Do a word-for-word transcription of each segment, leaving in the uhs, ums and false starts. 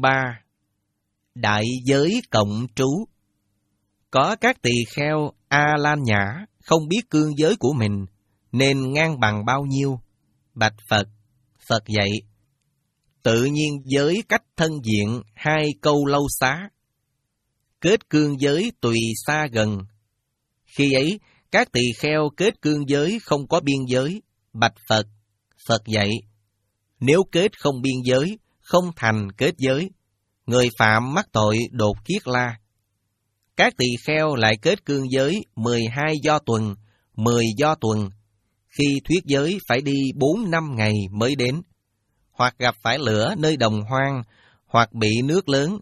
ba. Đại giới cộng trú. Có các tỳ kheo A-lan nhã không biết cương giới của mình, nên ngang bằng bao nhiêu? Bạch Phật, Phật dạy, tự nhiên giới cách thân diện hai câu lâu xá. Kết cương giới tùy xa gần. Khi ấy, các tỳ kheo kết cương giới không có biên giới. Bạch Phật, Phật dạy, nếu kết không biên giới, không thành kết giới, người phạm mắc tội đột kiết la. Các tỳ kheo lại kết cương giới mười hai do tuần, mười do tuần. Khi thuyết giới phải đi bốn năm ngày mới đến, hoặc gặp phải lửa nơi đồng hoang, hoặc bị nước lớn,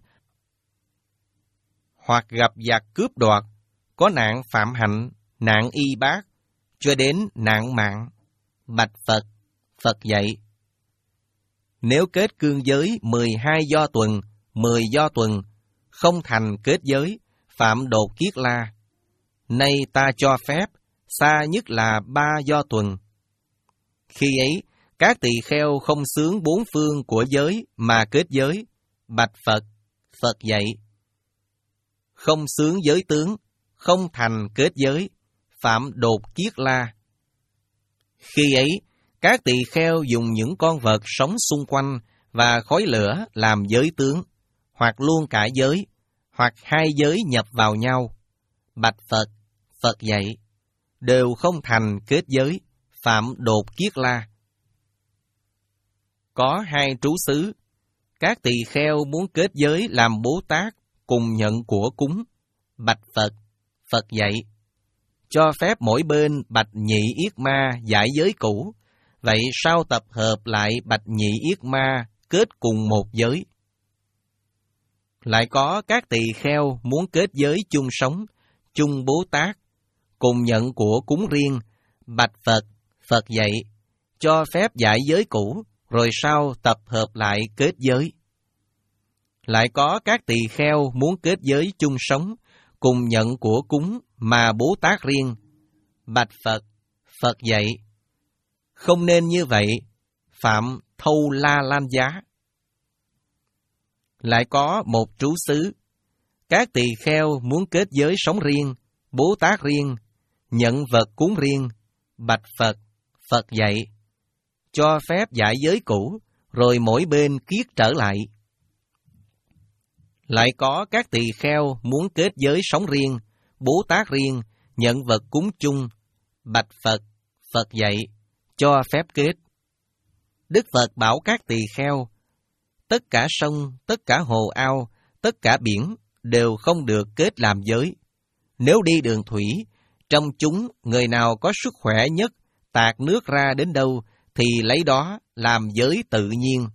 hoặc gặp giặc cướp đoạt, có nạn phạm hạnh, nạn y bát, cho đến nạn mạng. Bạch Phật, Phật dạy, nếu kết cương giới mười hai do tuần, mười do tuần, không thành kết giới, phạm đột kiết la. Nay ta cho phép, xa nhất là ba do tuần. Khi ấy, các tỳ kheo không xướng bốn phương của giới mà kết giới. Bạch Phật, Phật dạy, không xướng giới tướng, không thành kết giới, phạm đột kiết la. Khi ấy, các tỳ kheo dùng những con vật sống xung quanh và khói lửa làm giới tướng, hoặc luôn cả giới, hoặc hai giới nhập vào nhau. Bạch Phật, Phật dạy, đều không thành kết giới, phạm đột kiết la. Có hai trú xứ, các tỳ kheo muốn kết giới làm Bố Tát cùng nhận của cúng. Bạch Phật, Phật dạy, cho phép mỗi bên bạch nhị yết ma giải giới cũ, vậy sao tập hợp lại bạch nhị yết ma kết cùng một giới? Lại có các tỳ kheo muốn kết giới chung sống, chung Bố Tát, cùng nhận của cúng riêng. Bạch Phật, Phật dạy, cho phép giải giới cũ, rồi sau tập hợp lại kết giới. Lại có các tỳ kheo muốn kết giới chung sống, cùng nhận của cúng mà Bố Tát riêng. Bạch Phật, Phật dạy, không nên như vậy, phạm thâu la lan giá. Lại có một trú xứ, các tỳ kheo muốn kết giới sống riêng, Bố Tát riêng, nhận vật cúng riêng. Bạch Phật, Phật dạy, cho phép giải giới cũ, rồi mỗi bên kiết trở lại. Lại có các tỳ kheo muốn kết giới sống riêng, Bố Tát riêng, nhận vật cúng chung. Bạch Phật, Phật dạy, cho phép kết. Đức Phật bảo các tỳ kheo, tất cả sông, tất cả hồ ao, tất cả biển đều không được kết làm giới. Nếu đi đường thủy, trong chúng người nào có sức khỏe nhất, tạt nước ra đến đâu, thì lấy đó làm giới tự nhiên.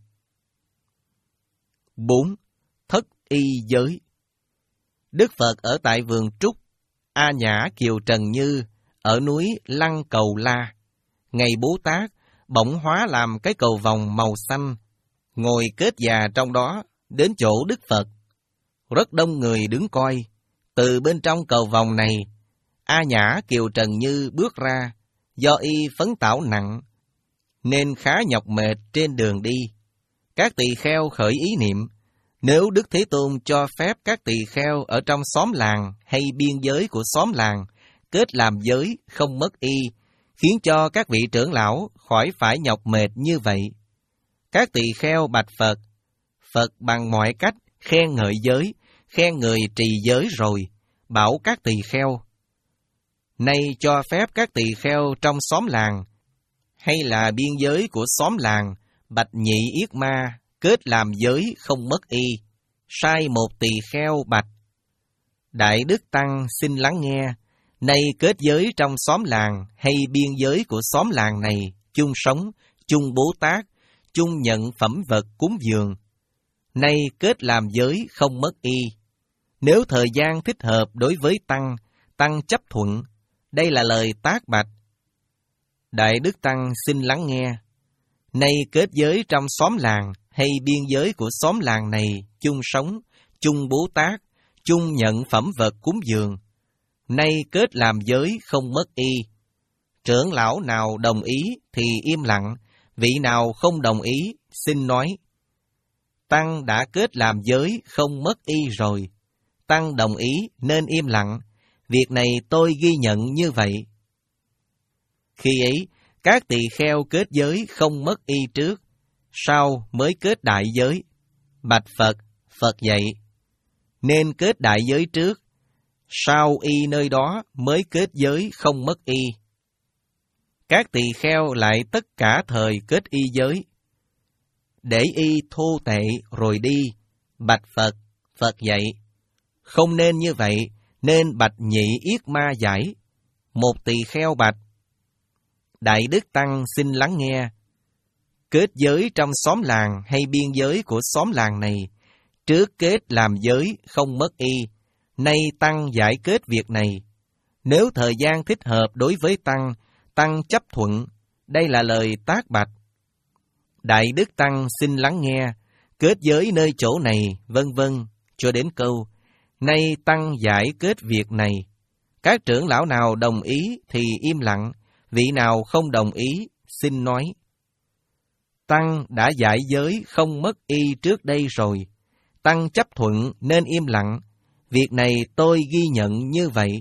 Bốn. Thất y giới. Đức Phật ở tại vườn Trúc, A Nhã Kiều Trần Như, ở núi Lăng Cầu La. Ngày Bố Tát bỗng hóa làm cái cầu vòng màu xanh, ngồi kết già trong đó, đến chỗ Đức Phật. Rất đông người đứng coi. Từ bên trong cầu vòng này, A Nhã Kiều Trần Như bước ra, do y phấn tảo nặng, nên khá nhọc mệt trên đường đi. Các tỳ kheo khởi ý niệm, nếu Đức Thế Tôn cho phép các tỳ kheo ở trong xóm làng hay biên giới của xóm làng kết làm giới không mất y, khiến cho các vị trưởng lão khỏi phải nhọc mệt như vậy. Các tỳ kheo bạch Phật, Phật bằng mọi cách khen ngợi giới, khen người trì giới rồi, bảo các tỳ kheo, nay cho phép các tỳ kheo trong xóm làng hay là biên giới của xóm làng bạch nhị yết ma kết làm giới không mất y. Sai một tỳ kheo bạch, Đại Đức Tăng xin lắng nghe, nay kết giới trong xóm làng hay biên giới của xóm làng này, chung sống, chung Bố Tát, chung nhận phẩm vật cúng dường. Nay kết làm giới không mất y. Nếu thời gian thích hợp đối với Tăng, Tăng chấp thuận. Đây là lời tác bạch. Đại Đức Tăng xin lắng nghe, nay kết giới trong xóm làng hay biên giới của xóm làng này, chung sống, chung Bố Tát, chung nhận phẩm vật cúng dường. Nay kết làm giới không mất y. Trưởng lão nào đồng ý thì im lặng, vị nào không đồng ý xin nói. Tăng đã kết làm giới không mất y rồi. Tăng đồng ý nên im lặng. Việc này tôi ghi nhận như vậy. Khi ấy, các tỳ kheo kết giới không mất y trước, sau mới kết đại giới. Bạch Phật, Phật dạy, nên kết đại giới trước, sau y nơi đó mới kết giới không mất y. Các tỳ kheo lại tất cả thời kết y giới, để y thô tệ rồi đi. Bạch Phật, Phật dạy, không nên như vậy, nên bạch Nhị Yết Ma giải. Một tỳ kheo bạch: Đại Đức Tăng xin lắng nghe. Kết giới trong xóm làng hay biên giới của xóm làng này, trước kết làm giới không mất y, nay Tăng giải kết việc này. Nếu thời gian thích hợp đối với Tăng, Tăng chấp thuận. Đây là lời tác bạch. Đại Đức Tăng xin lắng nghe. Kết giới nơi chỗ này, vân vân, cho đến câu nay Tăng giải kết việc này. Các trưởng lão nào đồng ý thì im lặng, vị nào không đồng ý xin nói. Tăng đã giải giới không mất y trước đây rồi. Tăng chấp thuận nên im lặng. Việc này tôi ghi nhận như vậy.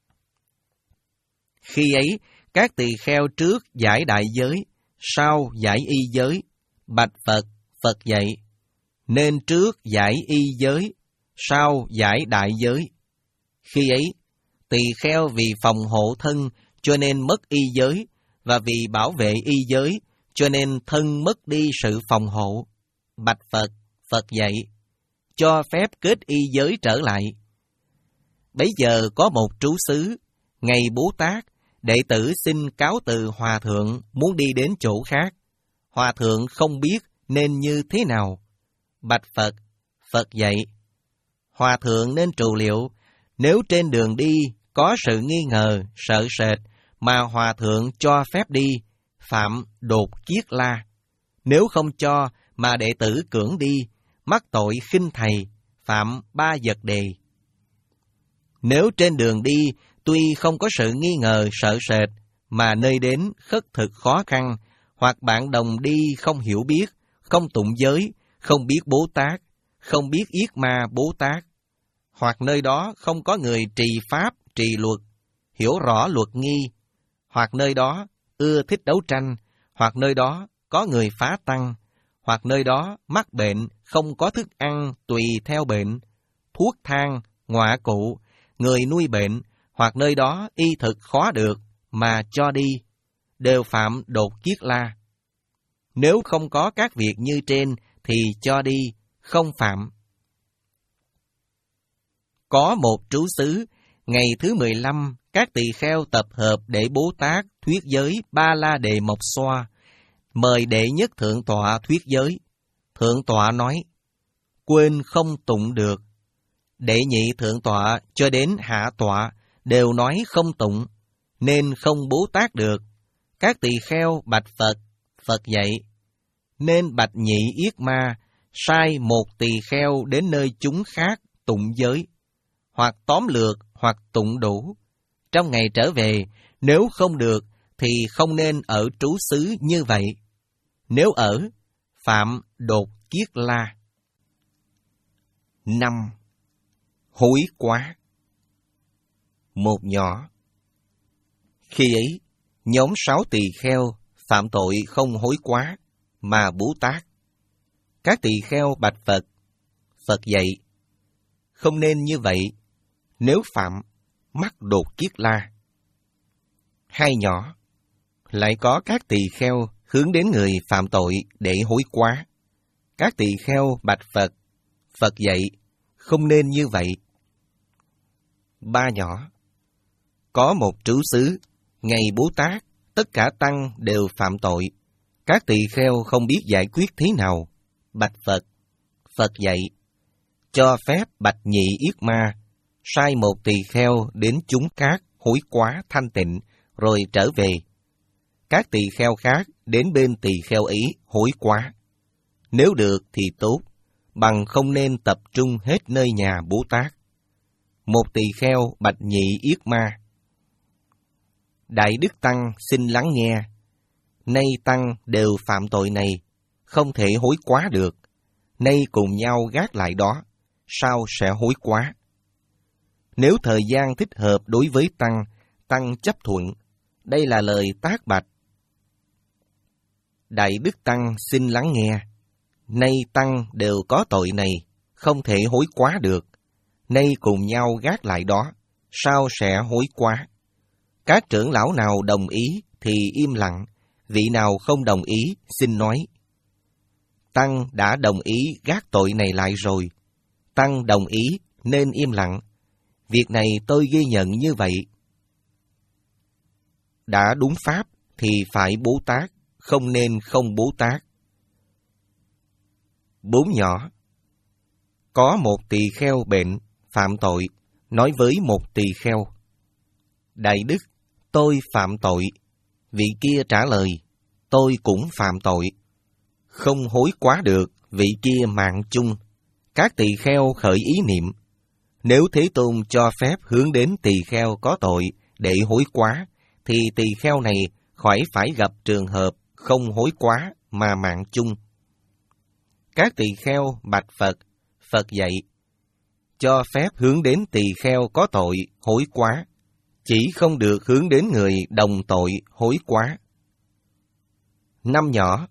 Khi ấy, các tỳ kheo trước giải đại giới, sau giải y giới. Bạch Phật, Phật dạy, nên trước giải y giới, sau giải đại giới. Khi ấy, tỳ kheo vì phòng hộ thân cho nên mất y giới, và vì bảo vệ y giới cho nên thân mất đi sự phòng hộ. Bạch Phật, Phật dạy, cho phép kết y giới trở lại. Bấy giờ có một trú xứ, ngày Bố Tát, đệ tử xin cáo từ hòa thượng muốn đi đến chỗ khác. Hòa thượng không biết nên như thế nào. Bạch Phật, Phật dạy, hòa thượng nên trù liệu. Nếu trên đường đi có sự nghi ngờ, sợ sệt mà hòa thượng cho phép đi, phạm đột kiết la. Nếu không cho mà đệ tử cưỡng đi, mắc tội khinh thầy, phạm ba vật đề. Nếu trên đường đi tuy không có sự nghi ngờ, sợ sệt mà nơi đến khất thực khó khăn, hoặc bạn đồng đi không hiểu biết, không tụng giới, không biết Bố Tát, không biết Yết Ma Bố Tát, hoặc nơi đó không có người trì pháp, trì luật, hiểu rõ luật nghi, hoặc nơi đó ưa thích đấu tranh, hoặc nơi đó có người phá tăng, hoặc nơi đó mắc bệnh, không có thức ăn tùy theo bệnh, thuốc thang, ngọa cụ, người nuôi bệnh, hoặc nơi đó y thực khó được mà cho đi, đều phạm đột kiết la. Nếu không có các việc như trên thì cho đi, không phạm. Có một trú xứ, ngày thứ mười lăm, các tỳ kheo tập hợp để Bố Tát thuyết giới Ba La Đề Mộc Xoa, mời đệ nhất thượng tọa thuyết giới. Thượng tọa nói, quên không tụng được. Đệ nhị thượng tọa cho đến hạ tọa đều nói không tụng, nên không Bố Tát được. Các tỳ kheo bạch Phật, Phật dạy, nên bạch Nhị Yết Ma, sai một tỳ kheo đến nơi chúng khác tụng giới, hoặc tóm lược, hoặc tụng đủ. Trong ngày trở về, nếu không được, thì không nên ở trú xứ như vậy. Nếu ở, phạm đột kiết la. Năm. Hối quá. Một nhỏ. Khi ấy, nhóm sáu tỳ kheo phạm tội không hối quá, mà Bố Tát. Các tỳ kheo bạch Phật, Phật dạy, không nên như vậy, nếu phạm, mắc đột kiết la. Hai nhỏ. Lại có các tỳ kheo hướng đến người phạm tội để hối quá. Các tỳ kheo bạch Phật, Phật dạy, không nên như vậy. Ba nhỏ. Có một trú xứ, ngày Bố Tát, tất cả tăng đều phạm tội. Các tỳ kheo không biết giải quyết thế nào. Bạch Phật, Phật dạy, cho phép bạch Nhị Yết Ma, sai một tỳ kheo đến chúng khác hối quá thanh tịnh, rồi trở về. Các tỳ kheo khác đến bên tỳ kheo ấy hối quá. Nếu được thì tốt, bằng không nên tập trung hết nơi nhà Bố Tát. Một tỳ kheo bạch Nhị Yết Ma, Đại Đức Tăng xin lắng nghe. Nay Tăng đều phạm tội này, không thể hối quá được. nay cùng nhau gác lại đó, sao sẽ hối quá? Nếu thời gian thích hợp đối với Tăng, Tăng chấp thuận. Đây là lời tác bạch. Đại Đức Tăng xin lắng nghe. Nay Tăng đều có tội này, không thể hối quá được. Nay cùng nhau gác lại đó, sao sẽ hối quá? Các trưởng lão nào đồng ý thì im lặng, vị nào không đồng ý xin nói. Tăng đã đồng ý gác tội này lại rồi. Tăng đồng ý nên im lặng. Việc này tôi ghi nhận như vậy. Đã đúng pháp thì phải bố tát, không nên không bố tát. Bốn nhỏ. Có một tỳ kheo bệnh, phạm tội, nói với một tỳ kheo: Đại đức, tôi phạm tội. Vị kia trả lời: Tôi cũng phạm tội. Không hối quá được, vị kia mạng chung. Các tỳ kheo khởi ý niệm: Nếu Thế Tôn cho phép hướng đến tỳ kheo có tội để hối quá, thì tỳ kheo này khỏi phải gặp trường hợp không hối quá mà mạng chung. Các tỳ kheo bạch Phật. Phật dạy: Cho phép hướng đến tỳ kheo có tội hối quá, chỉ không được hướng đến người đồng tội hối quá. Năm nhỏ.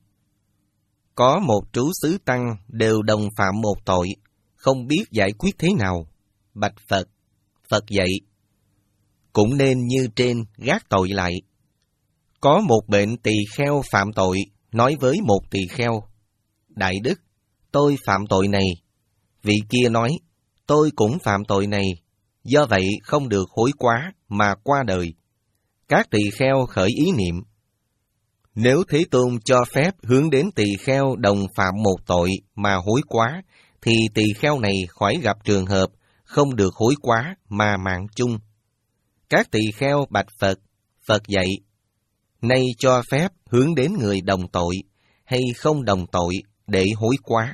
Có một trú xứ tăng đều đồng phạm một tội, không biết giải quyết thế nào. Bạch Phật. Phật dạy: Cũng nên như trên gác tội lại. Có một bệnh tỳ kheo phạm tội, nói với một tỳ kheo: Đại đức, tôi phạm tội này. Vị kia nói: Tôi cũng phạm tội này, do vậy không được hối quá mà qua đời. Các tỳ kheo khởi ý niệm: Nếu Thế Tôn cho phép hướng đến tỳ kheo đồng phạm một tội mà hối quá, thì tỳ kheo này khỏi gặp trường hợp không được hối quá mà mạng chung. Các tỳ kheo bạch Phật. Phật dạy: Nay cho phép hướng đến người đồng tội hay không đồng tội để hối quá.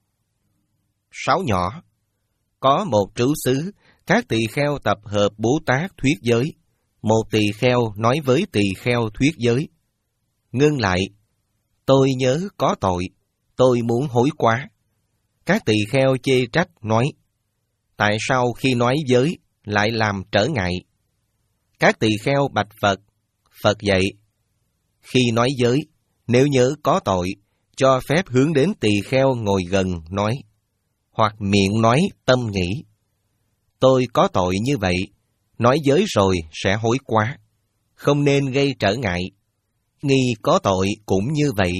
Sáu nhỏ. Có một trú xứ, các tỳ kheo tập hợp Bố Tát thuyết giới. Một tỳ kheo nói với tỳ kheo thuyết giới: Ngưng lại, tôi nhớ có tội, tôi muốn hối quá. Các tỳ kheo chê trách nói: Tại sao khi nói giới lại làm trở ngại? Các tỳ kheo bạch Phật. Phật dạy: Khi nói giới, nếu nhớ có tội, cho phép hướng đến tỳ kheo ngồi gần nói, hoặc miệng nói tâm nghĩ: Tôi có tội như vậy, nói giới rồi sẽ hối quá, không nên gây trở ngại. Nghi có tội cũng như vậy.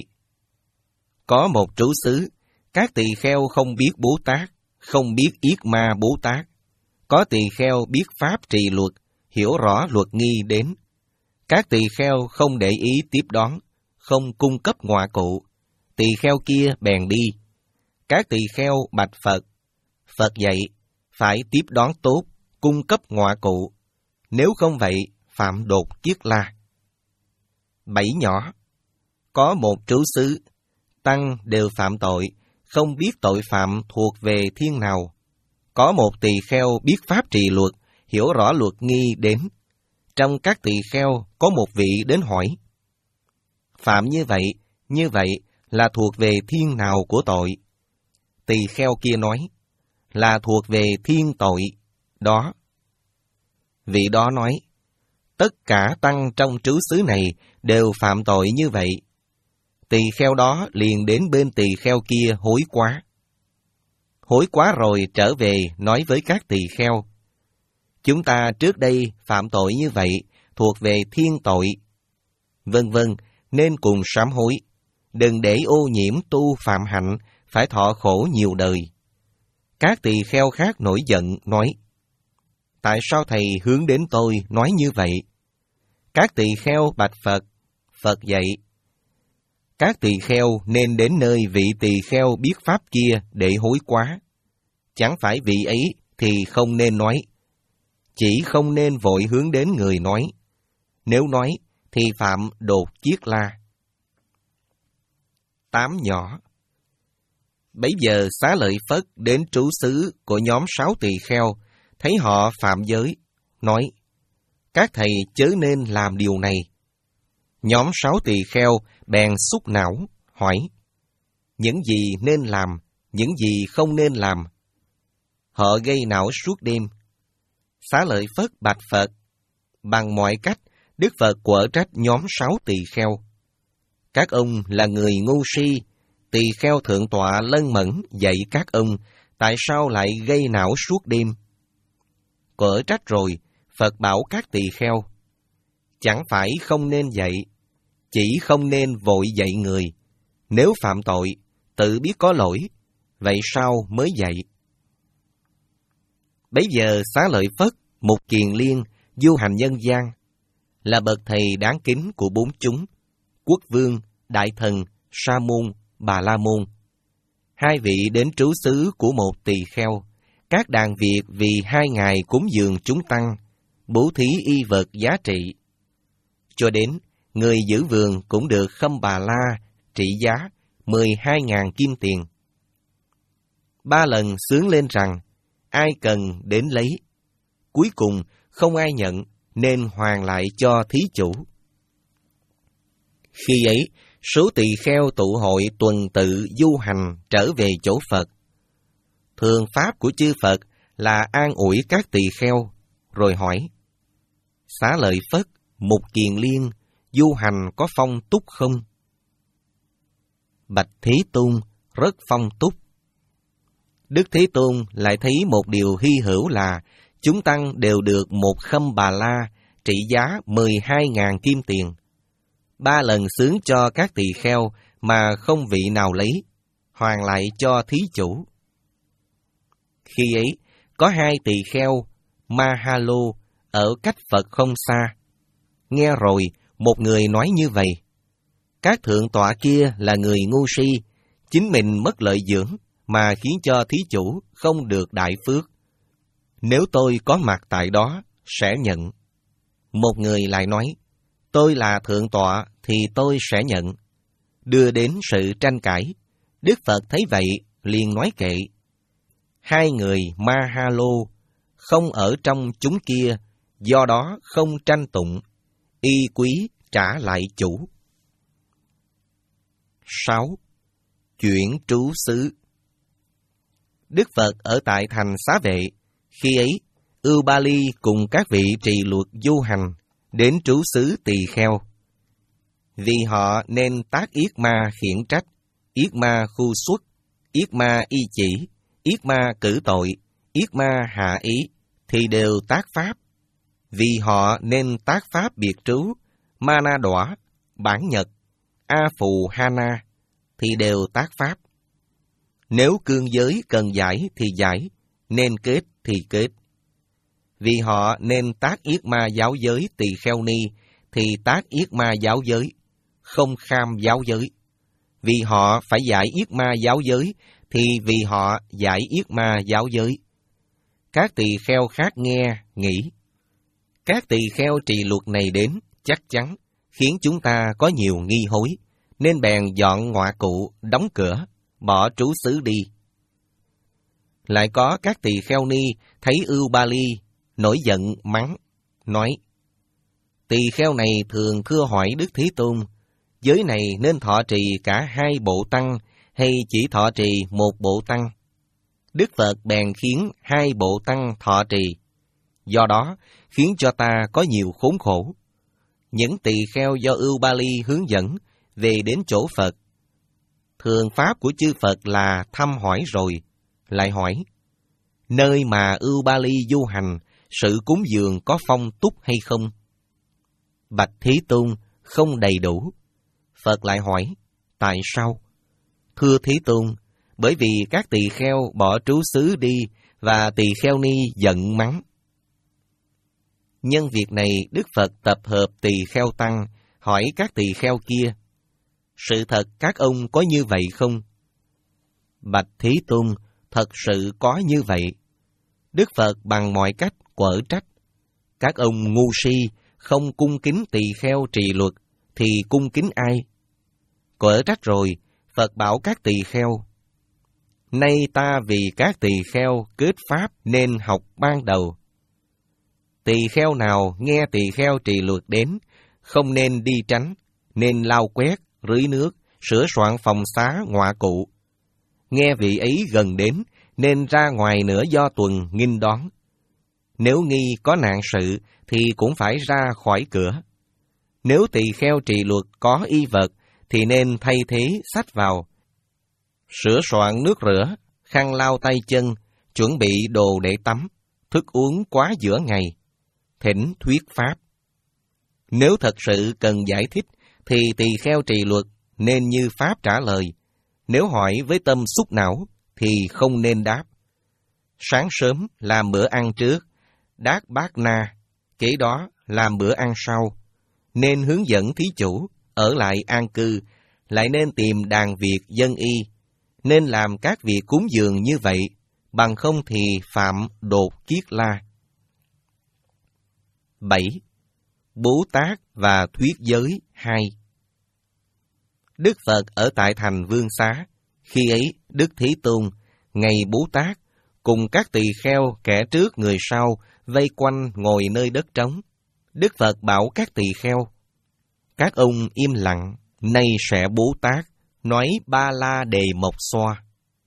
Có một trú xứ, các tỳ kheo không biết Bố Tát, không biết Yết Ma Bố Tát. Có tỳ kheo biết pháp trì luật, hiểu rõ luật nghi đến. Các tỳ kheo không để ý tiếp đón, không cung cấp ngoại cụ. Tỳ kheo kia bèn đi. Các tỳ kheo bạch Phật. Phật dạy: Phải tiếp đón tốt, cung cấp ngoại cụ. Nếu không vậy, phạm đột kiết la. Bảy nhỏ. Có một trú xứ, tăng đều phạm tội, không biết tội phạm thuộc về thiên nào. Có một tỳ kheo biết pháp trì luật, hiểu rõ luật nghi đến. Trong các tỳ kheo có một vị đến hỏi: Phạm như vậy, như vậy là thuộc về thiên nào của tội? Tỳ kheo kia nói: Là thuộc về thiên tội đó. Vị đó nói: Tất cả tăng trong trú xứ này đều phạm tội như vậy. Tỳ kheo đó liền đến bên tỳ kheo kia hối quá. Hối quá rồi trở về nói với các tỳ kheo: Chúng ta trước đây phạm tội như vậy, thuộc về thiên tội. Vân vân, nên cùng sám hối. Đừng để ô nhiễm tu phạm hạnh, phải thọ khổ nhiều đời. Các tỳ kheo khác nổi giận, nói: Tại sao thầy hướng đến tôi nói như vậy? Các tỳ kheo bạch Phật. Phật dạy: Các tỳ kheo nên đến nơi vị tỳ kheo biết pháp kia để hối quá. Chẳng phải vị ấy thì không nên nói. Chỉ không nên vội hướng đến người nói. Nếu nói thì phạm đột kiết la. Tám nhỏ. Bấy giờ Xá Lợi Phất đến trú xứ của nhóm sáu tỳ kheo, thấy họ phạm giới, nói: Các thầy chớ nên làm điều này. Nhóm sáu tỳ kheo bèn xúc não, hỏi: Những gì nên làm, những gì không nên làm. Họ gây não suốt đêm. Xá Lợi Phất bạch Phật. Bằng mọi cách, Đức Phật quở trách nhóm sáu tỳ kheo. Các ông là người ngu si, tỳ kheo thượng tọa lân mẫn dạy các ông, tại sao lại gây não suốt đêm? Quở trách rồi, Phật bảo các tỳ kheo, chẳng phải không nên dạy, chỉ không nên vội dạy người. Nếu phạm tội, tự biết có lỗi, vậy sao mới dạy? Bấy giờ Xá Lợi Phất, Mục Kiền Liên, du hành nhân gian, là bậc thầy đáng kính của bốn chúng, Quốc Vương, Đại Thần, Sa Môn, Bà La Môn. Hai vị đến trú xứ của một tỳ kheo, các đàn Việt vì hai ngày cúng dường chúng tăng, bố thí y vật giá trị. Cho đến, người giữ vườn cũng được khâm Bà La, trị giá mười hai ngàn kim tiền. Ba lần xướng lên rằng, ai cần đến lấy. Cuối cùng, không ai nhận, nên hoàn lại cho thí chủ. Khi ấy, số tỳ kheo tụ hội tuần tự du hành trở về chỗ Phật. Thường pháp của chư Phật là an ủi các tỳ kheo, rồi hỏi, Xá Lợi Phất, Mục Kiền Liên, du hành có phong túc không? Bạch Thế Tôn, rất phong túc. Đức Thế Tôn lại thấy một điều hy hữu là chúng tăng đều được một khâm Bà La trị giá mười hai ngàn kim tiền. Ba lần xướng cho các tỳ kheo mà không vị nào lấy, hoàn lại cho thí chủ. Khi ấy, có hai tỳ kheo, Mahalo, ở cách Phật không xa. Nghe rồi, một người nói như vậy, các thượng tọa kia là người ngu si, chính mình mất lợi dưỡng, mà khiến cho thí chủ không được đại phước. Nếu tôi có mặt tại đó, sẽ nhận. Một người lại nói, tôi là thượng tọa thì tôi sẽ nhận. Đưa đến sự tranh cãi, Đức Phật thấy vậy, liền nói kệ. Hai người Mahalo không ở trong chúng kia, do đó không tranh tụng, y quý trả lại chủ. sáu. Chuyển trú xứ. Đức Phật ở tại thành Xá Vệ. Khi ấy, Ưu Ba Ly cùng các vị trì luật du hành đến trú xứ Tỳ Kheo. Vì họ nên tác Yết Ma khiển trách, Yết Ma khu xuất, Yết Ma y chỉ, Yết Ma cử tội, Yết Ma hạ ý, thì đều tác pháp. Vì họ nên tác pháp biệt trú, Ma Na Đọa, Bản Nhật, A Phù Ha Na, thì đều tác pháp. Nếu cương giới cần giải thì giải, nên kết thì kết. Vì họ nên tác Yết Ma giáo giới Tỳ Kheo Ni, thì tác Yết Ma giáo giới, không kham giáo giới. Vì họ phải giải Yết Ma giáo giới, thì vì họ giải Yết Ma giáo giới. Các tỳ kheo khác nghe, nghĩ, các tỳ kheo trì luật này đến, chắc chắn, khiến chúng ta có nhiều nghi hối, nên bèn dọn ngọa cụ, đóng cửa, bỏ trú xứ đi. Lại có các tỳ kheo ni thấy Ưu Ba Ly, nổi giận mắng, nói, tỳ kheo này thường thưa hỏi Đức Thế Tôn, giới này nên thọ trì cả hai bộ tăng, hay chỉ thọ trì một bộ tăng? Đức Phật bèn khiến hai bộ tăng thọ trì, do đó khiến cho ta có nhiều khốn khổ. Những tỳ kheo do Ưu Ba Ly hướng dẫn về đến chỗ Phật. Thường pháp của chư Phật là thăm hỏi rồi, lại hỏi, nơi mà Ưu Ba Ly du hành, sự cúng dường có phong túc hay không? Bạch Thế Tôn, không đầy đủ. Phật lại hỏi, tại sao? Thưa Thế Tôn, bởi vì các tỳ kheo bỏ trú xứ đi, và tỳ kheo ni giận mắng. Nhân việc này, Đức Phật tập hợp tỳ kheo tăng, hỏi các tỳ kheo kia, sự thật các ông có như vậy không? Bạch Thế Tôn, thật sự có như vậy. Đức Phật bằng mọi cách quở trách. Các ông ngu si, không cung kính tỳ kheo trì luật, thì cung kính ai? Quở trách rồi, Phật bảo các tỳ kheo, nay ta vì các tỳ kheo kết pháp nên học ban đầu. Tỳ kheo nào nghe tỳ kheo trì luật đến, không nên đi tránh, nên lau quét, rưới nước, sửa soạn phòng xá ngọa cụ. nghe vị ấy gần đến, nên ra ngoài nửa do tuần nghinh đón. Nếu nghi có nạn sự, thì cũng phải ra khỏi cửa. Nếu tỳ kheo trì luật có y vật, thì nên thay thế xách vào. Sửa soạn nước rửa, khăn lau tay chân, chuẩn bị đồ để tắm, thức uống quá giữa ngày, thỉnh thuyết pháp. Nếu thật sự cần giải thích, thì tỳ kheo trì luật nên như pháp trả lời. Nếu hỏi với tâm xúc não, thì không nên đáp. Sáng sớm làm bữa ăn trước, đát bát na, kế đó làm bữa ăn sau. Nên hướng dẫn thí chủ, ở lại an cư, lại nên tìm đàn việc dân y, nên làm các việc cúng dường như vậy, bằng không thì phạm đột kiết la. bảy. Bố Tát và thuyết giới hai. Đức Phật ở tại thành Vương Xá, khi ấy Đức Thế Tôn, ngày Bố Tát, cùng các tỳ kheo kẻ trước người sau, vây quanh ngồi nơi đất trống. Đức Phật bảo các tỳ kheo, các ông im lặng, nay sẽ Bố Tát, nói ba la đề mộc xoa.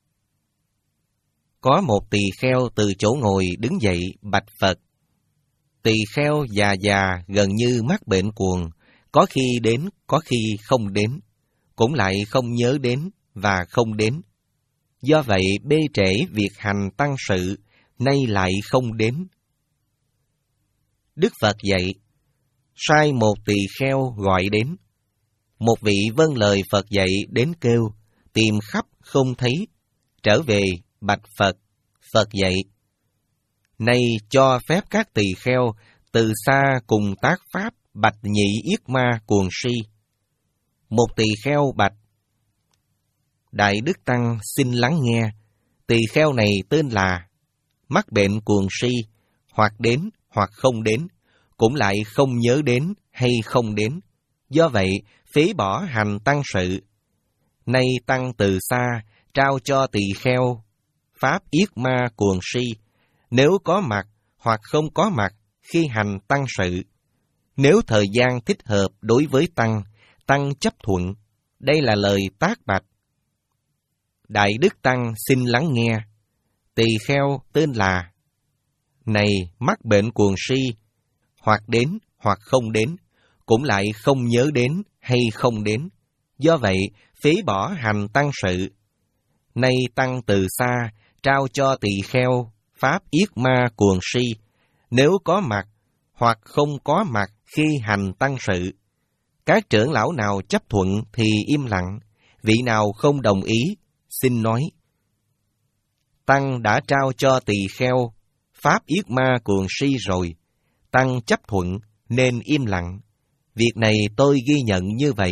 Có một tỳ kheo từ chỗ ngồi đứng dậy bạch Phật. Tỳ kheo già già gần như mắc bệnh cuồng, có khi đến, có khi không đến, cũng lại không nhớ đến và không đến. Do vậy bê trễ việc hành tăng sự, nay lại không đến. Đức Phật dạy, sai một tỳ kheo gọi đến. Một vị vâng lời Phật dạy đến kêu, tìm khắp không thấy, trở về bạch Phật. Phật dạy, nay cho phép các tỳ kheo từ xa cùng tác pháp bạch nhị yết ma cuồng si. Một tỳ kheo bạch, Đại Đức Tăng xin lắng nghe, tỳ kheo này tên là, mắc bệnh cuồng si, hoặc đến hoặc không đến, cũng lại không nhớ đến hay không đến. Do vậy, phế bỏ hành tăng sự. Nay tăng từ xa, trao cho tỳ kheo pháp yết ma cuồng si, nếu có mặt hoặc không có mặt khi hành tăng sự. Nếu thời gian thích hợp đối với tăng, tăng chấp thuận. Đây là lời tác bạch. Đại Đức Tăng xin lắng nghe, tỳ kheo tên là, này mắc bệnh cuồng si, hoặc đến hoặc không đến, cũng lại không nhớ đến hay không đến. Do vậy, phế bỏ hành tăng sự. Nay tăng từ xa, trao cho tỳ kheo pháp yết ma cuồng si, nếu có mặt hoặc không có mặt khi hành tăng sự. Các trưởng lão nào chấp thuận thì im lặng, vị nào không đồng ý, xin nói. Tăng đã trao cho tỳ kheo pháp yết ma cuồng si rồi, tăng chấp thuận nên im lặng. Việc này tôi ghi nhận như vậy.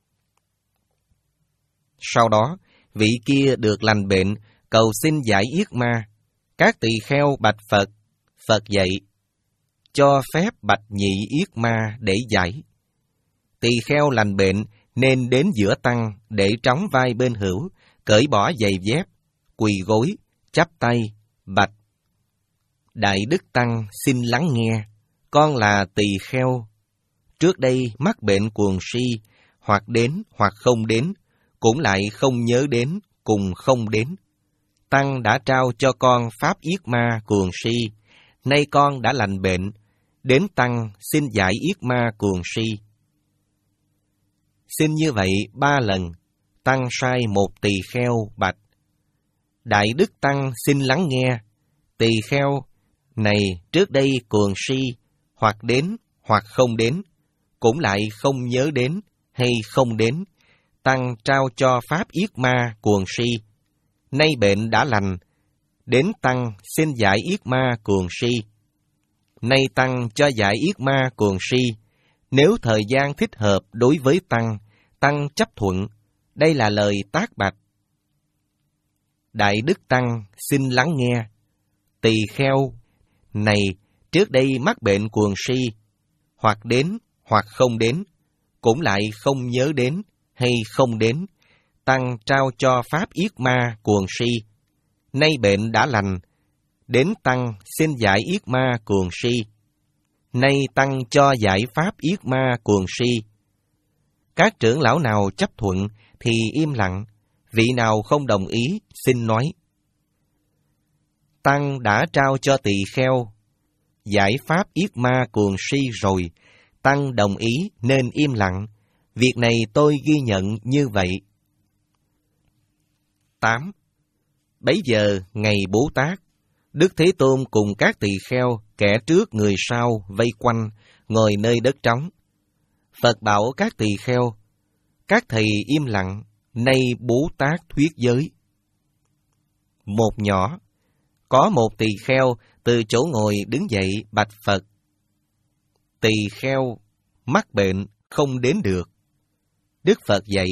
Sau đó, vị kia được lành bệnh, cầu xin giải yết ma. Các tỳ kheo bạch Phật. Phật dạy, cho phép bạch nhị yết ma để giải. Tỳ kheo lành bệnh nên đến giữa tăng để trống vai bên hữu, cởi bỏ giày dép, quỳ gối, chắp tay, bạch. Đại Đức Tăng xin lắng nghe, con là tỳ kheo. Trước đây mắc bệnh cuồng si, hoặc đến hoặc không đến, cũng lại không nhớ đến, cùng không đến. Tăng đã trao cho con pháp yết ma cuồng si, nay con đã lành bệnh, đến Tăng xin giải yết ma cuồng si. Xin như vậy ba lần, Tăng sai một tỳ kheo bạch. Đại Đức Tăng xin lắng nghe, tỳ kheo này trước đây cuồng si, hoặc đến hoặc không đến, cũng lại không nhớ đến hay không đến. Tăng trao cho pháp yết ma cuồng si, nay bệnh đã lành, đến Tăng xin giải yết ma cuồng si. Nay Tăng cho giải yết ma cuồng si, nếu thời gian thích hợp đối với Tăng, Tăng chấp thuận. Đây là lời tác bạch. Đại Đức Tăng xin lắng nghe, tỳ kheo này trước đây mắc bệnh cuồng si, hoặc đến hoặc không đến, cũng lại không nhớ đến hay không đến. Tăng trao cho pháp yết ma cuồng si, nay bệnh đã lành, đến Tăng xin giải yết ma cuồng si. Nay Tăng cho giải pháp yết ma cuồng si. Các trưởng lão nào chấp thuận thì im lặng, Vị nào không đồng ý, xin nói. Tăng đã trao cho tỳ kheo giải pháp yết ma cuồng si rồi, Tăng đồng ý nên im lặng. Việc này tôi ghi nhận như vậy. tám. Bấy giờ, ngày Bố Tát, Đức Thế Tôn cùng các tỳ kheo, kẻ trước người sau, vây quanh, ngồi nơi đất trống. Phật bảo các tỳ kheo, các thầy im lặng, nay Bố Tát thuyết giới. Một nhỏ, có một tỳ kheo từ chỗ ngồi đứng dậy bạch Phật. Tỳ kheo mắc bệnh không đến được. Đức Phật dạy,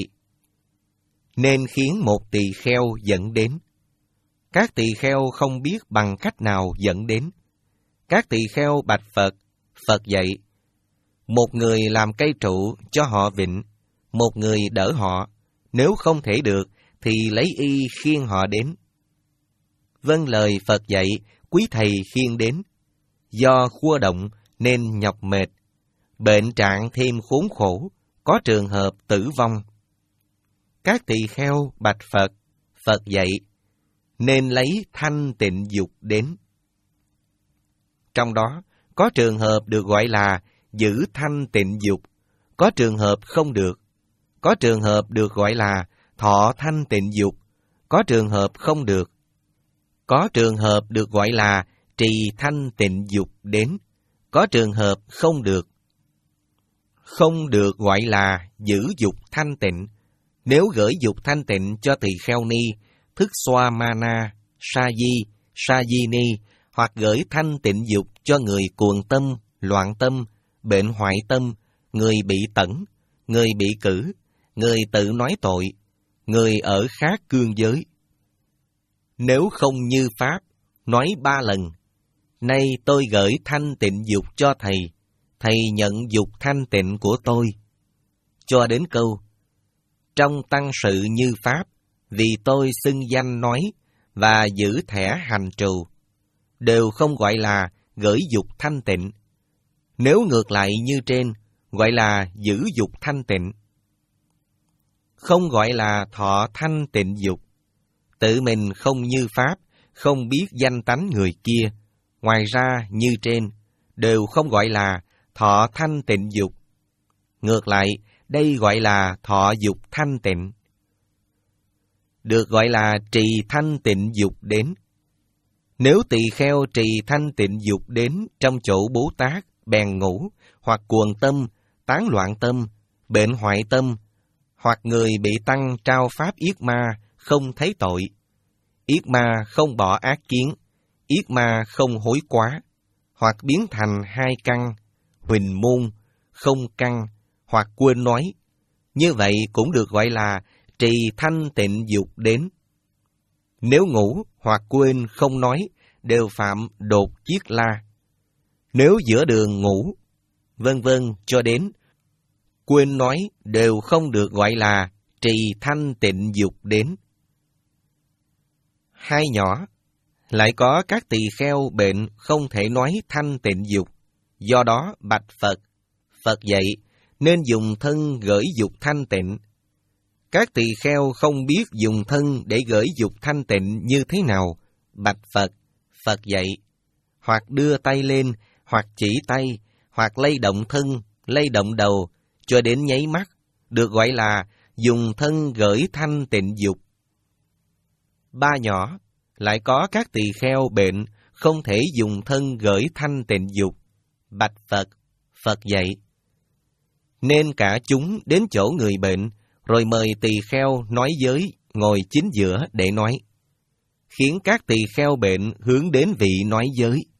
nên khiến một tỳ kheo dẫn đến. Các tỳ kheo không biết bằng cách nào dẫn đến. Các tỳ kheo bạch Phật, Phật dạy, một người làm cây trụ cho họ vịn, một người đỡ họ, nếu không thể được thì lấy y khiêng họ đến. Vâng lời Phật dạy, quý thầy khiêng đến. Do khua động nên nhọc mệt, bệnh trạng thêm khốn khổ, có trường hợp tử vong. Các tỳ kheo bạch Phật, Phật dạy, nên lấy thanh tịnh dục đến. Trong đó, có trường hợp được gọi là giữ thanh tịnh dục, có trường hợp không được. Có trường hợp được gọi là thọ thanh tịnh dục, có trường hợp không được. Có trường hợp được gọi là trì thanh tịnh dục đến, có trường hợp không được. Không được gọi là giữ dục thanh tịnh. Nếu gửi dục thanh tịnh cho tỳ kheo ni, thức xoa mana, sa di, sa di ni, hoặc gửi thanh tịnh dục cho người cuồng tâm, loạn tâm, bệnh hoại tâm, người bị tẩn, người bị cử, người tự nói tội, người ở khác cương giới. Nếu không như Pháp, nói ba lần, nay tôi gửi thanh tịnh dục cho thầy, thầy nhận dục thanh tịnh của tôi. Cho đến câu, trong tăng sự như Pháp, vì tôi xưng danh nói và giữ thẻ hành trù, đều không gọi là gửi dục thanh tịnh. Nếu ngược lại như trên, gọi là giữ dục thanh tịnh. Không gọi là thọ thanh tịnh dục. Tự mình không như Pháp, không biết danh tánh người kia. Ngoài ra như trên, đều không gọi là thọ thanh tịnh dục. Ngược lại, đây gọi là thọ dục thanh tịnh. Được gọi là trì thanh tịnh dục đến. Nếu tỳ kheo trì thanh tịnh dục đến trong chỗ Bố Tát, bèn ngủ, hoặc cuồng tâm, tán loạn tâm, bệnh hoại tâm, hoặc người bị tăng trao pháp yết ma, không thấy tội. Yết ma không bỏ ác kiến, yết ma không hối quá, hoặc biến thành hai căn, huỳnh môn, không căn, hoặc quên nói. Như vậy cũng được gọi là trì thanh tịnh dục đến. Nếu ngủ hoặc quên không nói, đều phạm đột chiết la. Nếu giữa đường ngủ, vân vân cho đến quên nói, đều không được gọi là trì thanh tịnh dục đến. Hai nhỏ, lại có các tỳ kheo bệnh không thể nói thanh tịnh dục, do đó bạch Phật. Phật dạy, nên dùng thân gửi dục thanh tịnh. Các tỳ kheo không biết dùng thân để gửi dục thanh tịnh như thế nào, bạch Phật. Phật dạy, hoặc đưa tay lên, hoặc chỉ tay, hoặc lay động thân, lay động đầu, cho đến nháy mắt, được gọi là dùng thân gửi thanh tịnh dục. Ba nhỏ, lại có các tỳ kheo bệnh không thể dùng thân gửi thanh tịnh dục, bạch Phật. Phật dạy, nên cả chúng đến chỗ người bệnh, rồi mời tỳ kheo nói giới ngồi chính giữa để nói, khiến các tỳ kheo bệnh hướng đến vị nói giới.